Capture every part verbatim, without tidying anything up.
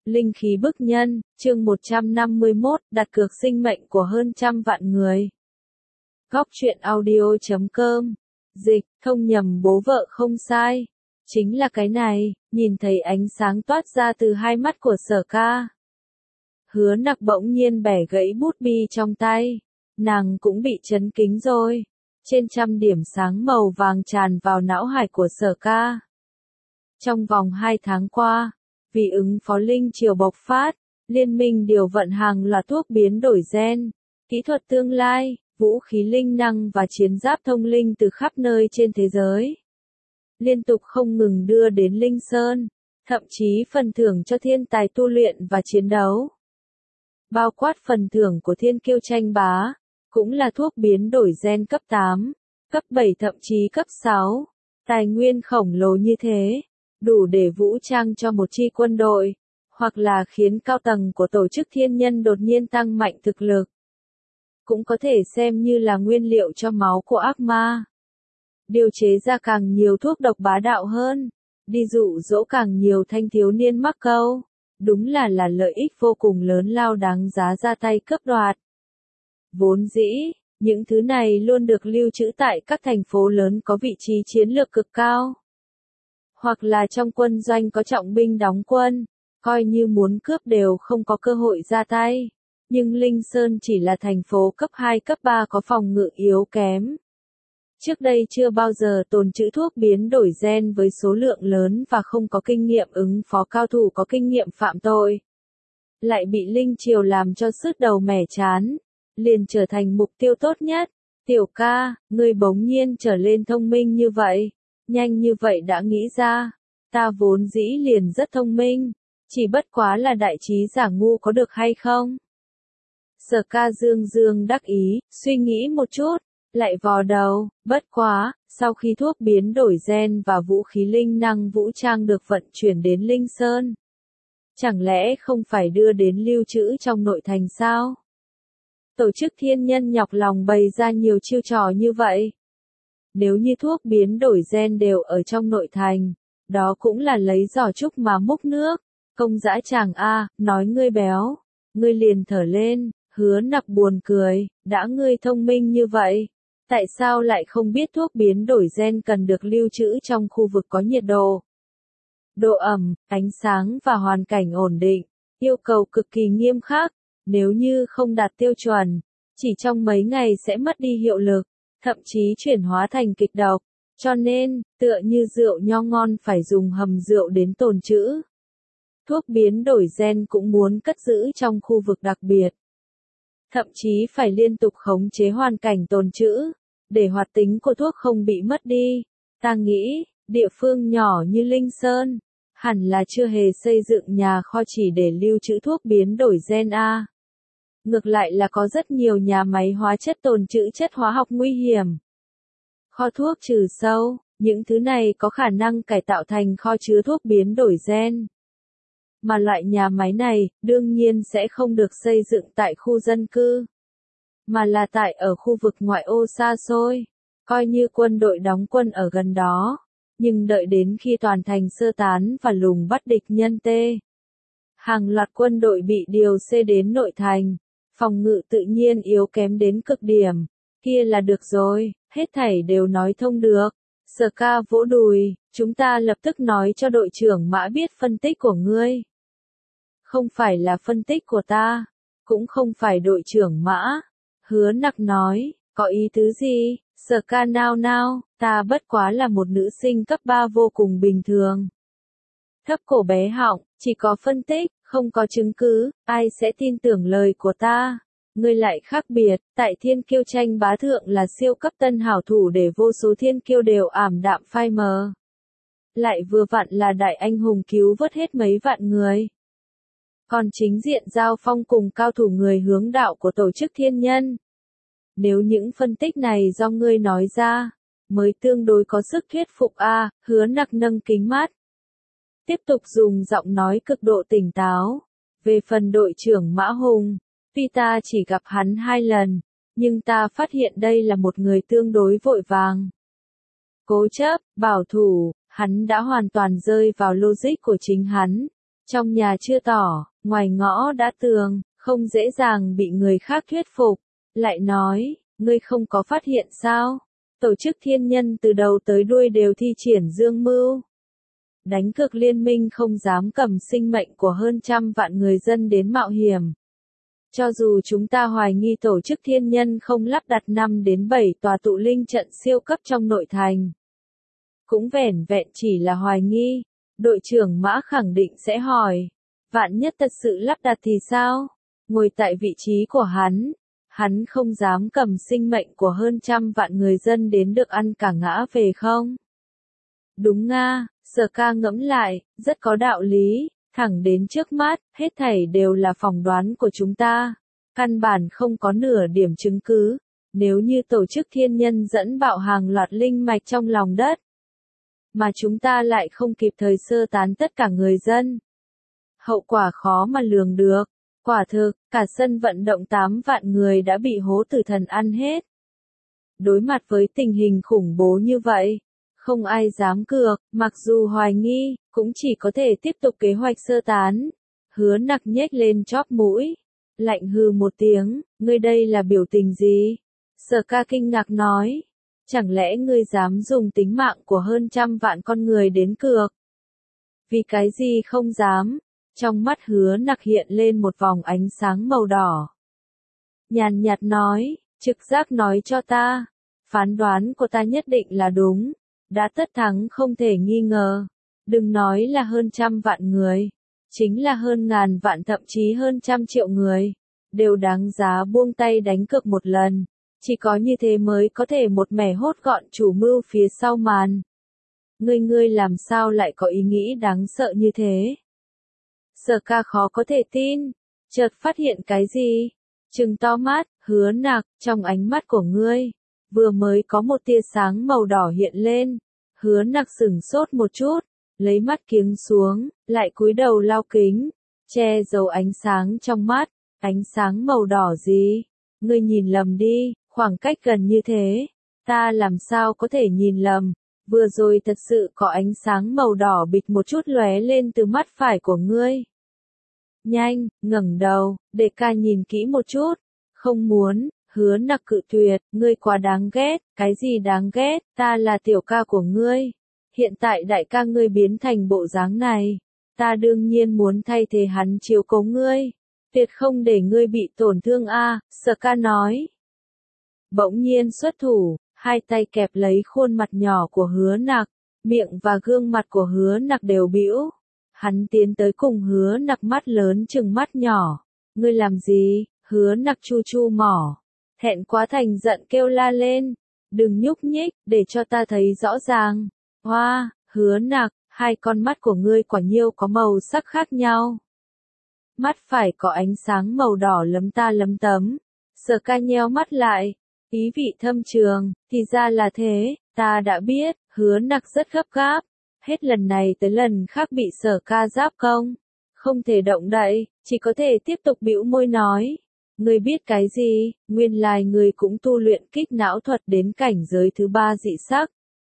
Linh khí bức nhân, chương một trăm năm mươi mốt, đặt cược sinh mệnh của hơn trăm vạn người. Góc truyện audio chấm com. Dịch, không nhầm bố vợ không sai. Chính là cái này, nhìn thấy ánh sáng toát ra từ hai mắt của Sở Ca. Hứa Nặc bỗng nhiên bẻ gãy bút bi trong tay. Nàng cũng bị chấn kính rồi. Trên trăm điểm sáng màu vàng tràn vào não hải của Sở Ca. Trong vòng hai tháng qua, vì ứng phó linh triều bộc phát, liên minh điều vận hàng loạt thuốc biến đổi gen, kỹ thuật tương lai, vũ khí linh năng và chiến giáp thông linh từ khắp nơi trên thế giới. Liên tục không ngừng đưa đến Linh Sơn, thậm chí phần thưởng cho thiên tài tu luyện và chiến đấu. Bao quát phần thưởng của thiên kiêu tranh bá, cũng là thuốc biến đổi gen cấp tám, cấp bảy thậm chí cấp sáu. Tài nguyên khổng lồ như thế, đủ để vũ trang cho một chi quân đội, hoặc là khiến cao tầng của tổ chức thiên nhân đột nhiên tăng mạnh thực lực. Cũng có thể xem như là nguyên liệu cho máu của ác ma. Điều chế ra càng nhiều thuốc độc bá đạo hơn, đi dụ dỗ càng nhiều thanh thiếu niên mắc câu, đúng là là lợi ích vô cùng lớn lao đáng giá ra tay cướp đoạt. Vốn dĩ, những thứ này luôn được lưu trữ tại các thành phố lớn có vị trí chiến lược cực cao. Hoặc là trong quân doanh có trọng binh đóng quân, coi như muốn cướp đều không có cơ hội ra tay. Nhưng Linh Sơn chỉ là thành phố cấp hai cấp ba có phòng ngự yếu kém. Trước đây chưa bao giờ tồn trữ thuốc biến đổi gen với số lượng lớn và không có kinh nghiệm ứng phó cao thủ có kinh nghiệm phạm tội. Lại bị Linh Triều làm cho sứt đầu mẻ chán, liền trở thành mục tiêu tốt nhất. Tiểu ca, ngươi bỗng nhiên trở lên thông minh như vậy, nhanh như vậy đã nghĩ ra, ta vốn dĩ liền rất thông minh, chỉ bất quá là đại trí giả ngu có được hay không? Sở Ca dương dương đắc ý, suy nghĩ một chút, lại vò đầu, bất quá, sau khi thuốc biến đổi gen và vũ khí linh năng vũ trang được vận chuyển đến Linh Sơn. Chẳng lẽ không phải đưa đến lưu trữ trong nội thành sao? Tổ chức thiên nhân nhọc lòng bày ra nhiều chiêu trò như vậy. Nếu như thuốc biến đổi gen đều ở trong nội thành, đó cũng là lấy giỏ trúc mà múc nước. Công dã chàng a, nói ngươi béo, ngươi liền thở lên. Hứa Nặc buồn cười, đã ngươi thông minh như vậy, tại sao lại không biết thuốc biến đổi gen cần được lưu trữ trong khu vực có nhiệt độ, độ ẩm, ánh sáng và hoàn cảnh ổn định, yêu cầu cực kỳ nghiêm khắc, nếu như không đạt tiêu chuẩn, chỉ trong mấy ngày sẽ mất đi hiệu lực, thậm chí chuyển hóa thành kịch độc, cho nên, tựa như rượu nho ngon phải dùng hầm rượu đến tồn trữ. Thuốc biến đổi gen cũng muốn cất giữ trong khu vực đặc biệt. Thậm chí phải liên tục khống chế hoàn cảnh tồn trữ, để hoạt tính của thuốc không bị mất đi. Ta nghĩ, địa phương nhỏ như Linh Sơn, hẳn là chưa hề xây dựng nhà kho chỉ để lưu trữ thuốc biến đổi gen A. Ngược lại là có rất nhiều nhà máy hóa chất tồn trữ chất hóa học nguy hiểm. Kho thuốc trừ sâu, những thứ này có khả năng cải tạo thành kho chứa thuốc biến đổi gen. Mà loại nhà máy này, đương nhiên sẽ không được xây dựng tại khu dân cư, mà là tại ở khu vực ngoại ô xa xôi, coi như quân đội đóng quân ở gần đó, nhưng đợi đến khi toàn thành sơ tán và lùng bắt địch nhân tê. Hàng loạt quân đội bị điều xê đến nội thành, phòng ngự tự nhiên yếu kém đến cực điểm, kia là được rồi, hết thảy đều nói thông được. Sở Ca vỗ đùi, chúng ta lập tức nói cho đội trưởng Mã biết phân tích của ngươi. Không phải là phân tích của ta, cũng không phải đội trưởng Mã. Hứa Nặc nói, có ý tứ gì? Sở Ca nao nao, ta bất quá là một nữ sinh cấp ba vô cùng bình thường. Thấp cổ bé họng, chỉ có phân tích, không có chứng cứ, ai sẽ tin tưởng lời của ta? Ngươi lại khác biệt, tại thiên kiêu tranh bá thượng là siêu cấp tân hảo thủ để vô số thiên kiêu đều ảm đạm phai mờ. Lại vừa vặn là đại anh hùng cứu vớt hết mấy vạn người. Còn chính diện giao phong cùng cao thủ người hướng đạo của tổ chức thiên nhân. Nếu những phân tích này do ngươi nói ra, mới tương đối có sức thuyết phục a. Hứa Nặc nâng kính mắt. Tiếp tục dùng giọng nói cực độ tỉnh táo. Về phần đội trưởng Mã Hùng, tuy ta chỉ gặp hắn hai lần, nhưng ta phát hiện đây là một người tương đối vội vàng. Cố chấp, bảo thủ, hắn đã hoàn toàn rơi vào logic của chính hắn. Trong nhà chưa tỏ, ngoài ngõ đã tường, không dễ dàng bị người khác thuyết phục. Lại nói, ngươi không có phát hiện sao? Tổ chức thiên nhân từ đầu tới đuôi đều thi triển dương mưu. Đánh cược liên minh không dám cầm sinh mệnh của hơn trăm vạn người dân đến mạo hiểm. Cho dù chúng ta hoài nghi tổ chức thiên nhân không lắp đặt năm đến bảy tòa tụ linh trận siêu cấp trong nội thành. Cũng vẻn vẹn chỉ là hoài nghi, đội trưởng Mã khẳng định sẽ hỏi, vạn nhất thật sự lắp đặt thì sao? Ngồi tại vị trí của hắn, hắn không dám cầm sinh mệnh của hơn trăm vạn người dân đến được ăn cả ngã về không? Đúng nga, Sở Ca ngẫm lại, rất có đạo lý, thẳng đến trước mắt, hết thảy đều là phỏng đoán của chúng ta. Căn bản không có nửa điểm chứng cứ, nếu như tổ chức thiên nhân dẫn bạo hàng loạt linh mạch trong lòng đất. Mà chúng ta lại không kịp thời sơ tán tất cả người dân. Hậu quả khó mà lường được. Quả thực, cả sân vận động tám vạn người đã bị hố tử thần ăn hết. Đối mặt với tình hình khủng bố như vậy, không ai dám cược, mặc dù hoài nghi, cũng chỉ có thể tiếp tục kế hoạch sơ tán. Hứa Nặc nhếch lên chóp mũi, lạnh hừ một tiếng, ngươi đây là biểu tình gì? Sở Ca kinh ngạc nói, chẳng lẽ ngươi dám dùng tính mạng của hơn trăm vạn con người đến cược? Vì cái gì không dám? Trong mắt Hứa Nặc hiện lên một vòng ánh sáng màu đỏ. Nhàn nhạt nói, trực giác nói cho ta, phán đoán của ta nhất định là đúng, đã tất thắng không thể nghi ngờ. Đừng nói là hơn trăm vạn người, chính là hơn ngàn vạn thậm chí hơn trăm triệu người, đều đáng giá buông tay đánh cược một lần. Chỉ có như thế mới có thể một mẻ hốt gọn chủ mưu phía sau màn. Ngươi ngươi làm sao lại có ý nghĩ đáng sợ như thế? Sở Ca khó có thể tin, chợt phát hiện cái gì? Trừng to mắt, Hứa Nặc, trong ánh mắt của ngươi, vừa mới có một tia sáng màu đỏ hiện lên. Hứa Nặc sửng sốt một chút, lấy mắt kiếng xuống, lại cúi đầu lau kính, che giấu ánh sáng trong mắt. Ánh sáng màu đỏ gì? Ngươi nhìn lầm đi, khoảng cách gần như thế, ta làm sao có thể nhìn lầm? Vừa rồi thật sự có ánh sáng màu đỏ bịch một chút lóe lên từ mắt phải của ngươi. Nhanh, ngẩng đầu, để ca nhìn kỹ một chút. Không muốn, Hứa Nặc cự tuyệt, ngươi quá đáng ghét, cái gì đáng ghét, ta là tiểu ca của ngươi. Hiện tại đại ca ngươi biến thành bộ dáng này, ta đương nhiên muốn thay thế hắn chiếu cố ngươi. Tuyệt không để ngươi bị tổn thương a, Sở Ca nói. Bỗng nhiên xuất thủ, hai tay kẹp lấy khuôn mặt nhỏ của Hứa Nặc, miệng và gương mặt của Hứa Nặc đều bĩu. Hắn tiến tới cùng Hứa Nặc mắt lớn trừng mắt nhỏ. Ngươi làm gì? Hứa Nặc chu chu mỏ. Thẹn quá thành giận kêu la lên. Đừng nhúc nhích, để cho ta thấy rõ ràng. Hoa, Hứa Nặc, hai con mắt của ngươi quả nhiêu có màu sắc khác nhau. Mắt phải có ánh sáng màu đỏ lấm ta lấm tấm. Sở Ca nheo mắt lại. Ý vị thâm trường, thì ra là thế, ta đã biết. Hứa Nặc rất gấp gáp. Hết lần này tới lần khác bị Sở Ca giáp công. Không thể động đậy, chỉ có thể tiếp tục bĩu môi nói. Ngươi biết cái gì, nguyên lai ngươi cũng tu luyện kích não thuật đến cảnh giới thứ ba dị sắc.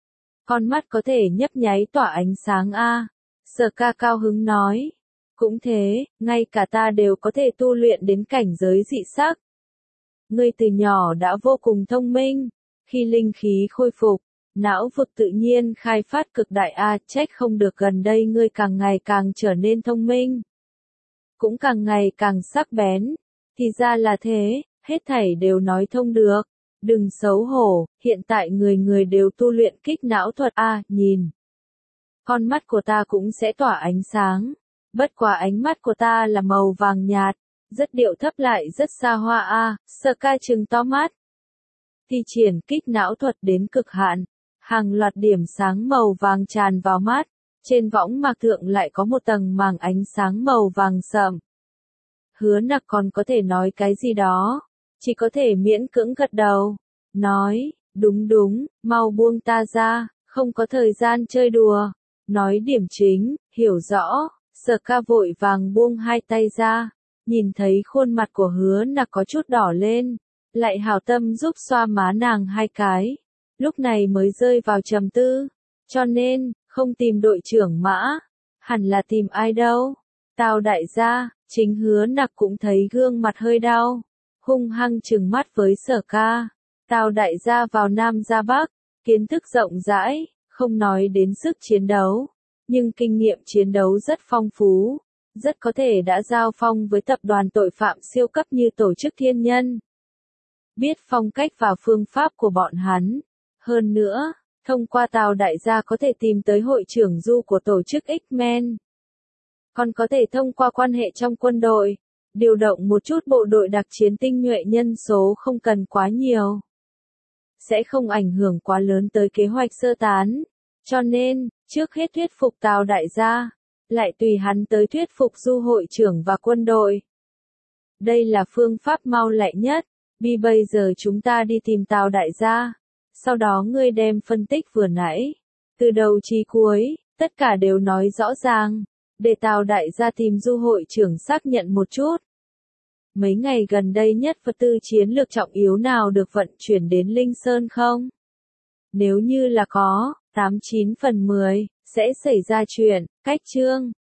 Con mắt có thể nhấp nháy tỏa ánh sáng a. Sở Ca cao hứng nói. Cũng thế, ngay cả ta đều có thể tu luyện đến cảnh giới dị sắc. Ngươi từ nhỏ đã vô cùng thông minh, khi linh khí khôi phục, não vực tự nhiên khai phát cực đại a, trách không được gần đây ngươi càng ngày càng trở nên thông minh. Cũng càng ngày càng sắc bén, thì ra là thế, hết thảy đều nói thông được. Đừng xấu hổ, hiện tại người người đều tu luyện kích não thuật a, nhìn. Con mắt của ta cũng sẽ tỏa ánh sáng. Bất quá ánh mắt của ta là màu vàng nhạt, rất điệu thấp lại rất xa hoa a. Sở Ca trừng to mắt. Thi triển kích não thuật đến cực hạn, hàng loạt điểm sáng màu vàng tràn vào mắt, trên võng mạc thượng lại có một tầng màng ánh sáng màu vàng sậm. Hứa Nặc còn có thể nói cái gì đó, chỉ có thể miễn cưỡng gật đầu, nói, đúng đúng, mau buông ta ra, không có thời gian chơi đùa. Nói điểm chính, hiểu rõ. Sở Ca vội vàng buông hai tay ra, nhìn thấy khuôn mặt của Hứa Nặc có chút đỏ lên, lại hảo tâm giúp xoa má nàng hai cái, lúc này mới rơi vào trầm tư, cho nên, không tìm đội trưởng Mã, hẳn là tìm ai đâu, Tào đại gia, chính Hứa Nặc cũng thấy gương mặt hơi đau, hung hăng trừng mắt với Sở Ca. Tào đại gia vào Nam ra Bắc, kiến thức rộng rãi, không nói đến sức chiến đấu, nhưng kinh nghiệm chiến đấu rất phong phú, rất có thể đã giao phong với tập đoàn tội phạm siêu cấp như tổ chức Thiên Nhân. Biết phong cách và phương pháp của bọn hắn. Hơn nữa, thông qua Tào đại gia có thể tìm tới hội trưởng Du của tổ chức X-Men. Còn có thể thông qua quan hệ trong quân đội, điều động một chút bộ đội đặc chiến tinh nhuệ, nhân số không cần quá nhiều. Sẽ không ảnh hưởng quá lớn tới kế hoạch sơ tán. Cho nên, trước hết thuyết phục Tào đại gia, lại tùy hắn tới thuyết phục Du hội trưởng và quân đội. Đây là phương pháp mau lẹ nhất. Vì bây giờ chúng ta đi tìm Tào đại gia. Sau đó ngươi đem phân tích vừa nãy, từ đầu chí cuối, tất cả đều nói rõ ràng, để Tào đại gia tìm Du hội trưởng xác nhận một chút. Mấy ngày gần đây nhất vật tư chiến lược trọng yếu nào được vận chuyển đến Linh Sơn không? Nếu như là có, tám chín phần mười, sẽ xảy ra chuyện, cách chương.